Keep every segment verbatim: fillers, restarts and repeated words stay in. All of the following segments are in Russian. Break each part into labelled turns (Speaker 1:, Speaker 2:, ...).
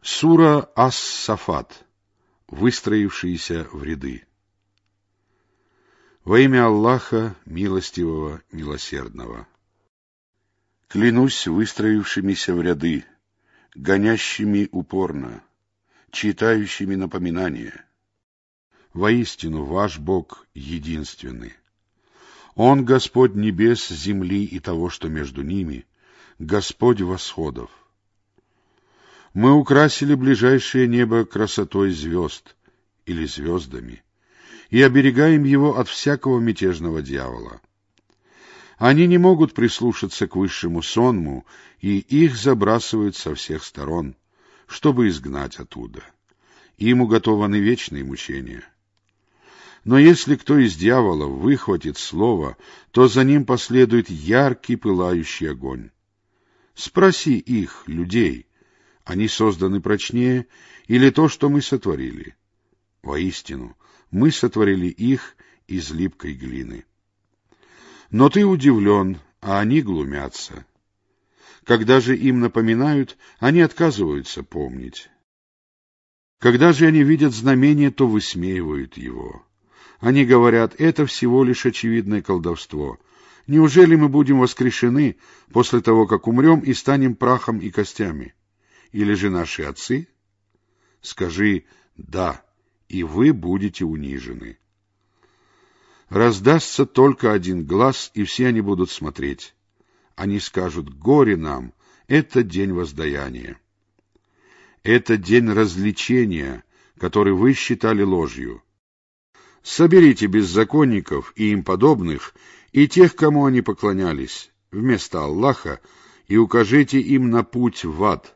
Speaker 1: Сура Ас-Сафат. Выстроившиеся в ряды. Во имя Аллаха, милостивого, милосердного. Клянусь выстроившимися в ряды, гонящими упорно, читающими напоминания. Воистину, ваш Бог единственный. Он Господь небес, земли и того, что между ними, Господь восходов. Мы украсили ближайшее небо красотой звезд или звездами и оберегаем его от всякого мятежного дьявола. Они не могут прислушаться к высшему сонму, и их забрасывают со всех сторон, чтобы изгнать оттуда. Им уготованы вечные мучения. Но если кто из дьяволов выхватит слово, то за ним последует яркий пылающий огонь. Спроси их, людей, они созданы прочнее, или то, что мы сотворили? Воистину, мы сотворили их из липкой глины. Но ты удивлен, а они глумятся. Когда же им напоминают, они отказываются помнить. Когда же они видят знамение, то высмеивают его. Они говорят, это всего лишь очевидное колдовство. Неужели мы будем воскрешены после того, как умрем и станем прахом и костями? Или же наши отцы? Скажи «да», и вы будете унижены. Раздастся только один глас, и все они будут смотреть. Они скажут «горе нам, это день воздаяния». Это день развлечения, который вы считали ложью. Соберите беззаконников и им подобных, и тех, кому они поклонялись, вместо Аллаха, и укажите им на путь в ад.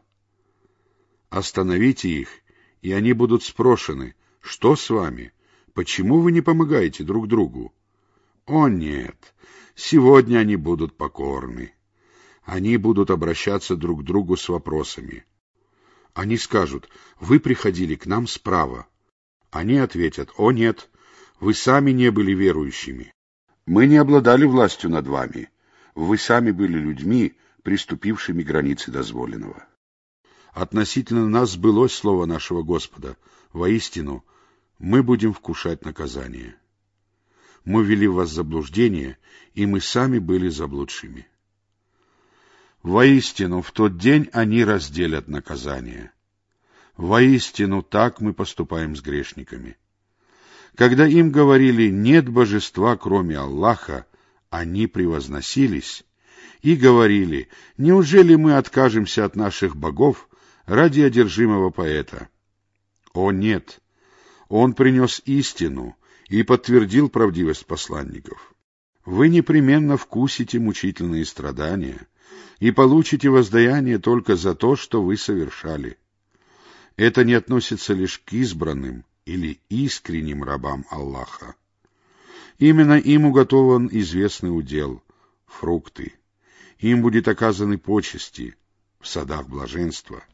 Speaker 1: Остановите их, и они будут спрошены, что с вами, почему вы не помогаете друг другу? О нет, сегодня они будут покорны. Они будут обращаться друг к другу с вопросами. Они скажут, вы приходили к нам справа. Они ответят, о нет, вы сами не были верующими. Мы не обладали властью над вами. Вы сами были людьми, приступившими к границе дозволенного. Относительно нас сбылось слово нашего Господа. Воистину, мы будем вкушать наказание. Мы ввели вас в заблуждение, и мы сами были заблудшими. Воистину, в тот день они разделят наказание. Воистину, так мы поступаем с грешниками. Когда им говорили «нет божества, кроме Аллаха», они превозносились и говорили «неужели мы откажемся от наших богов ради одержимого поэта?» О нет! Он принес истину и подтвердил правдивость посланников. Вы непременно вкусите мучительные страдания и получите воздаяние только за то, что вы совершали. Это не относится лишь к избранным или искренним рабам Аллаха. Именно им уготован известный удел — фрукты. Им будет оказаны почести в садах блаженства.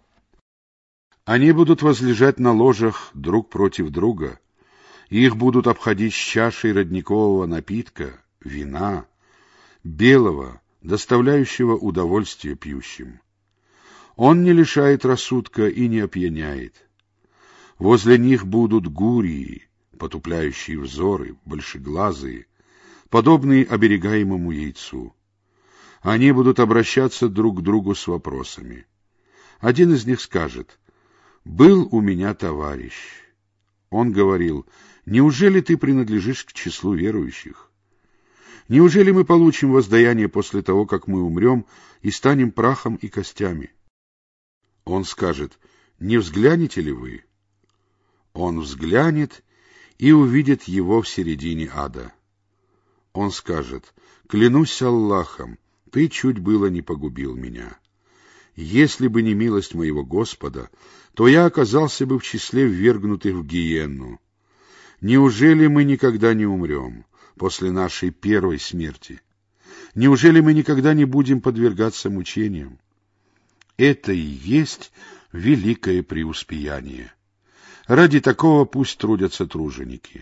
Speaker 1: Они будут возлежать на ложах друг против друга, их будут обходить с чашей родникового напитка, вина, белого, доставляющего удовольствие пьющим. Он не лишает рассудка и не опьяняет. Возле них будут гурии, потупляющие взоры, большеглазые, подобные оберегаемому яйцу. Они будут обращаться друг к другу с вопросами. Один из них скажет: «Был у меня товарищ». Он говорил: «Неужели ты принадлежишь к числу верующих? Неужели мы получим воздаяние после того, как мы умрем и станем прахом и костями?» Он скажет: «Не взглянете ли вы?» Он взглянет и увидит его в середине ада. Он скажет: «Клянусь Аллахом, ты чуть было не погубил меня. Если бы не милость моего Господа, то я оказался бы в числе ввергнутых в гиенну. Неужели мы никогда не умрем после нашей первой смерти? Неужели мы никогда не будем подвергаться мучениям? Это и есть великое преуспеяние. Ради такого пусть трудятся труженики.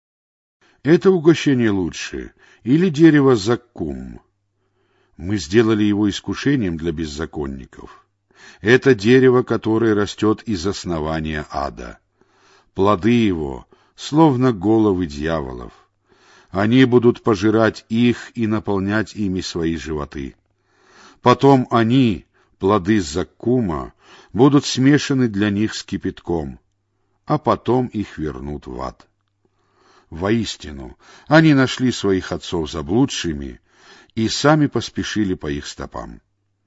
Speaker 1: Это угощение лучше, или дерево заккум. Мы сделали его искушением для беззаконников. Это дерево, которое растет из основания ада. Плоды его, словно головы дьяволов. Они будут пожирать их и наполнять ими свои животы. Потом они, плоды заккума, будут смешаны для них с кипятком, а потом их вернут в ад. Воистину, они нашли своих отцов заблудшими и сами поспешили по их стопам.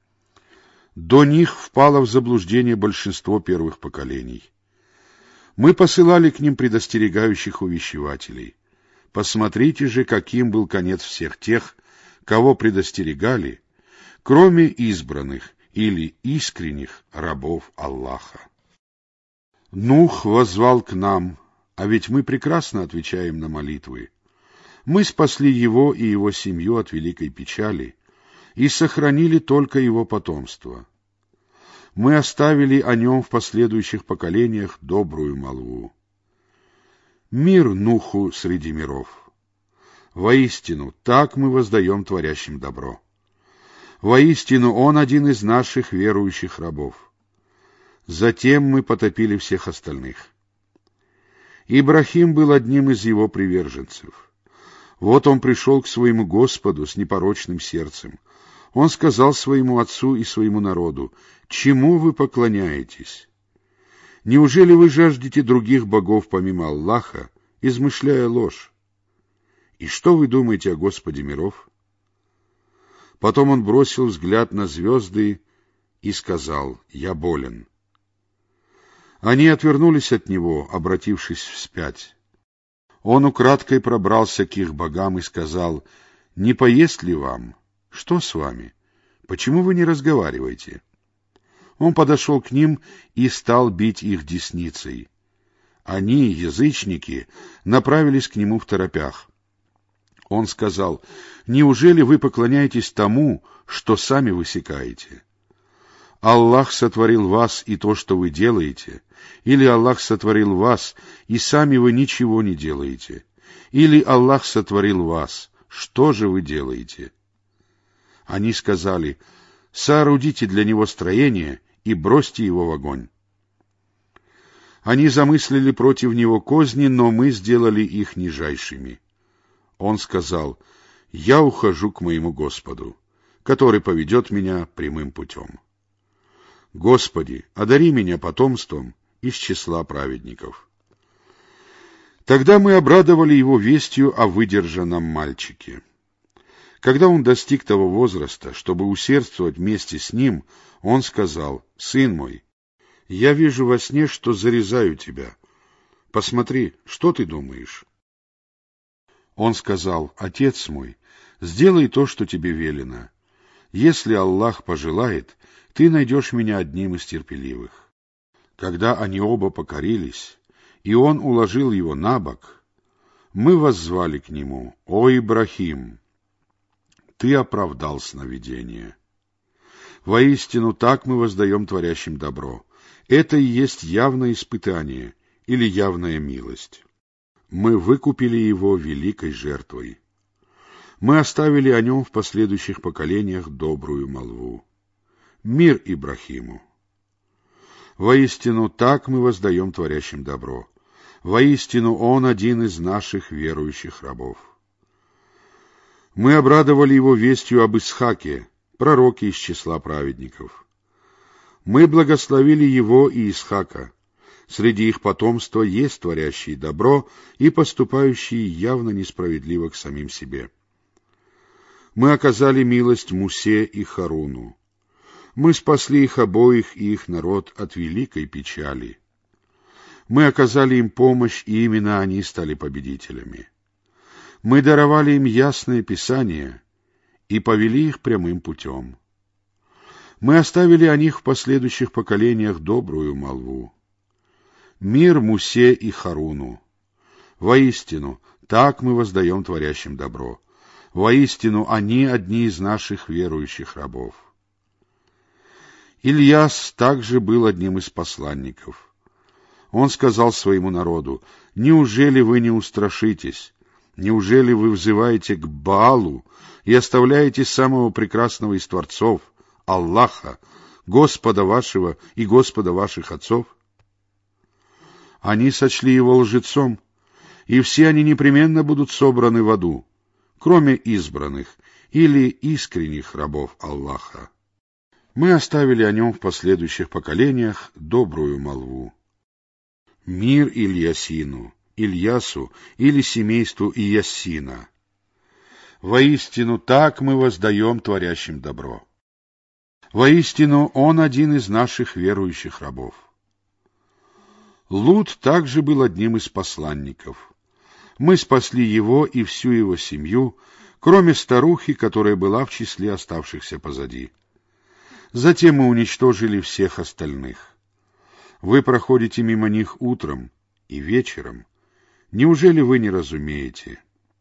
Speaker 1: До них впало в заблуждение большинство первых поколений. Мы посылали к ним предостерегающих увещевателей. Посмотрите же, каким был конец всех тех, кого предостерегали, кроме избранных или искренних рабов Аллаха. Нух воззвал к нам, а ведь мы прекрасно отвечаем на молитвы. Мы спасли его и его семью от великой печали и сохранили только его потомство. Мы оставили о нем в последующих поколениях добрую молву. Мир Нуху среди миров. Воистину, так мы воздаем творящим добро. Воистину, он один из наших верующих рабов. Затем мы потопили всех остальных. Ибрахим был одним из его приверженцев. Вот он пришел к своему Господу с непорочным сердцем. Он сказал своему отцу и своему народу: «Чему вы поклоняетесь? Неужели вы жаждете других богов помимо Аллаха, измышляя ложь? И что вы думаете о Господе миров?» Потом он бросил взгляд на звезды и сказал: «Я болен». Они отвернулись от него, обратившись вспять. Он украдкой пробрался к их богам и сказал: «Не поесть ли вам? Что с вами? Почему вы не разговариваете?» Он подошел к ним и стал бить их десницей. Они, язычники, направились к нему второпях. Он сказал: «Неужели вы поклоняетесь тому, что сами высекаете? Аллах сотворил вас и то, что вы делаете, или Аллах сотворил вас, и сами вы ничего не делаете, или Аллах сотворил вас, что же вы делаете?» Они сказали: «Соорудите для него строение и бросьте его в огонь». Они замыслили против него козни, но мы сделали их нижайшими. Он сказал: «Я ухожу к моему Господу, который поведет меня прямым путем. Господи, одари меня потомством из числа праведников». Тогда мы обрадовали его вестью о выдержанном мальчике. Когда он достиг того возраста, чтобы усердствовать вместе с ним, он сказал: «Сын мой, я вижу во сне, что зарезаю тебя. Посмотри, что ты думаешь?» Он сказал: «Отец мой, сделай то, что тебе велено. Если Аллах пожелает, ты найдешь меня одним из терпеливых». Когда они оба покорились, и он уложил его на бок, мы воззвали к нему: «О Ибрахим, ты оправдал сновидение. Воистину, так мы воздаем творящим добро. Это и есть явное испытание или явная милость. Мы выкупили его великой жертвой. Мы оставили о нем в последующих поколениях добрую молву. Мир Ибрахиму. Воистину, так мы воздаем творящим добро. Воистину, он один из наших верующих рабов. Мы обрадовали его вестью об Исхаке, пророке из числа праведников. Мы благословили его и Исхака. Среди их потомства есть творящие добро и поступающие явно несправедливо к самим себе. Мы оказали милость Мусе и Харуну. Мы спасли их обоих и их народ от великой печали. Мы оказали им помощь, и именно они стали победителями. Мы даровали им ясное Писание и повели их прямым путем. Мы оставили о них в последующих поколениях добрую молву. Мир Мусе и Харуну. Воистину, так мы воздаем творящим добро. Воистину, они одни из наших верующих рабов. Ильяс также был одним из посланников. Он сказал своему народу: «Неужели вы не устрашитесь? Неужели вы взываете к Баалу и оставляете самого прекрасного из творцов, Аллаха, Господа вашего и Господа ваших отцов? Они сочли его лжецом, и все они непременно будут собраны в аду, кроме избранных или искренних рабов Аллаха. Мы оставили о нем в последующих поколениях добрую молву. Мир Ильясину, Ильясу или семейству Иясина. Воистину так мы воздаем творящим добро. Воистину он один из наших верующих рабов. Лут также был одним из посланников. Мы спасли его и всю его семью, кроме старухи, которая была в числе оставшихся позади. Затем мы уничтожили всех остальных. Вы проходите мимо них утром и вечером. Неужели вы не разумеете?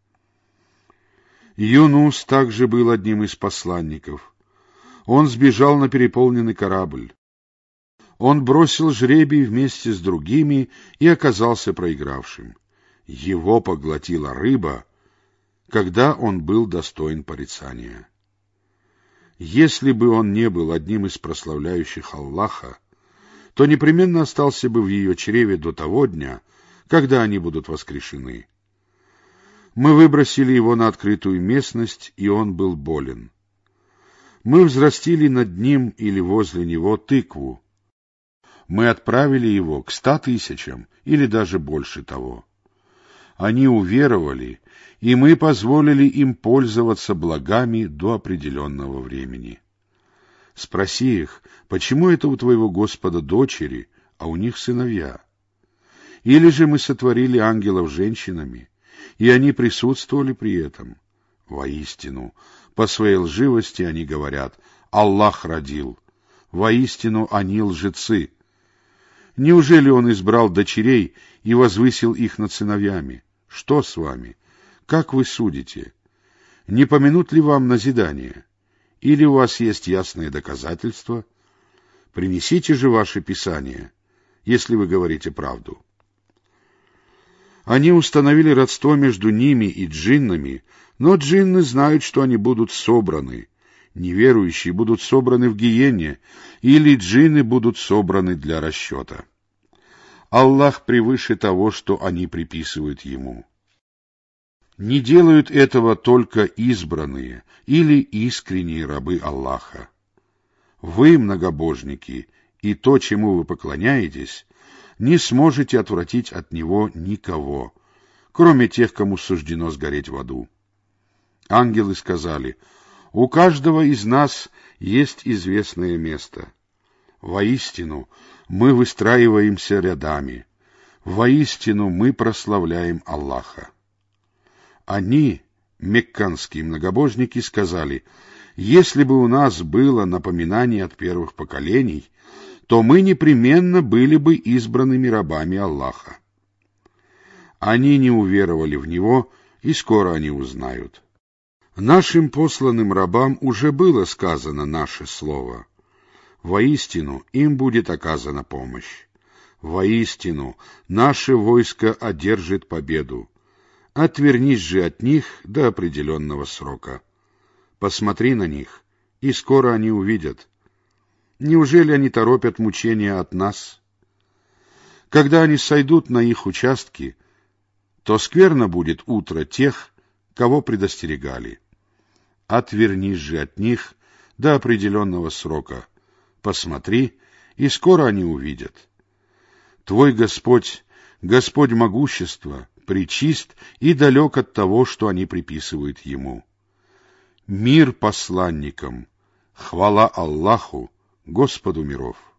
Speaker 1: Юнус также был одним из посланников. Он сбежал на переполненный корабль. Он бросил жребий вместе с другими и оказался проигравшим. Его поглотила рыба, когда он был достоин порицания. Если бы он не был одним из прославляющих Аллаха, то непременно остался бы в ее чреве до того дня, когда они будут воскрешены. Мы выбросили его на открытую местность, и он был болен. Мы взрастили над ним или возле него тыкву. Мы отправили его к ста тысячам или даже больше того. Они уверовали, и мы позволили им пользоваться благами до определенного времени. Спроси их, почему это у твоего Господа дочери, а у них сыновья? Или же мы сотворили ангелов женщинами, и они присутствовали при этом? Воистину, по своей лживости они говорят: Аллах родил. Воистину, они лжецы. Неужели он избрал дочерей и возвысил их над сыновьями? Что с вами? Как вы судите? Не помянут ли вам назидание? Или у вас есть ясные доказательства? Принесите же ваши писания, если вы говорите правду. Они установили родство между ними и джиннами, но джинны знают, что они будут собраны. Неверующие будут собраны в гиене, или джинны будут собраны для расчета. Аллах превыше того, что они приписывают ему. Не делают этого только избранные или искренние рабы Аллаха. Вы, многобожники, и то, чему вы поклоняетесь, не сможете отвратить от него никого, кроме тех, кому суждено сгореть в аду. Ангелы сказали: у каждого из нас есть известное место. Воистину, мы выстраиваемся рядами. Воистину, мы прославляем Аллаха. Они, мекканские многобожники, сказали: если бы у нас было напоминание от первых поколений, то мы непременно были бы избранными рабами Аллаха. Они не уверовали в него, и скоро они узнают. Нашим посланным рабам уже было сказано наше слово. Воистину, им будет оказана помощь. Воистину, наше войско одержит победу. Отвернись же от них до определенного срока. Посмотри на них, и скоро они увидят. Неужели они торопят мучения от нас? Когда они сойдут на их участки, то скверно будет утро тех, кого предостерегали. Отвернись же от них до определенного срока. Посмотри, и скоро они увидят. Твой Господь, Господь могущества, пречист и далек от того, что они приписывают Ему. Мир посланникам, хвала Аллаху, Господу миров.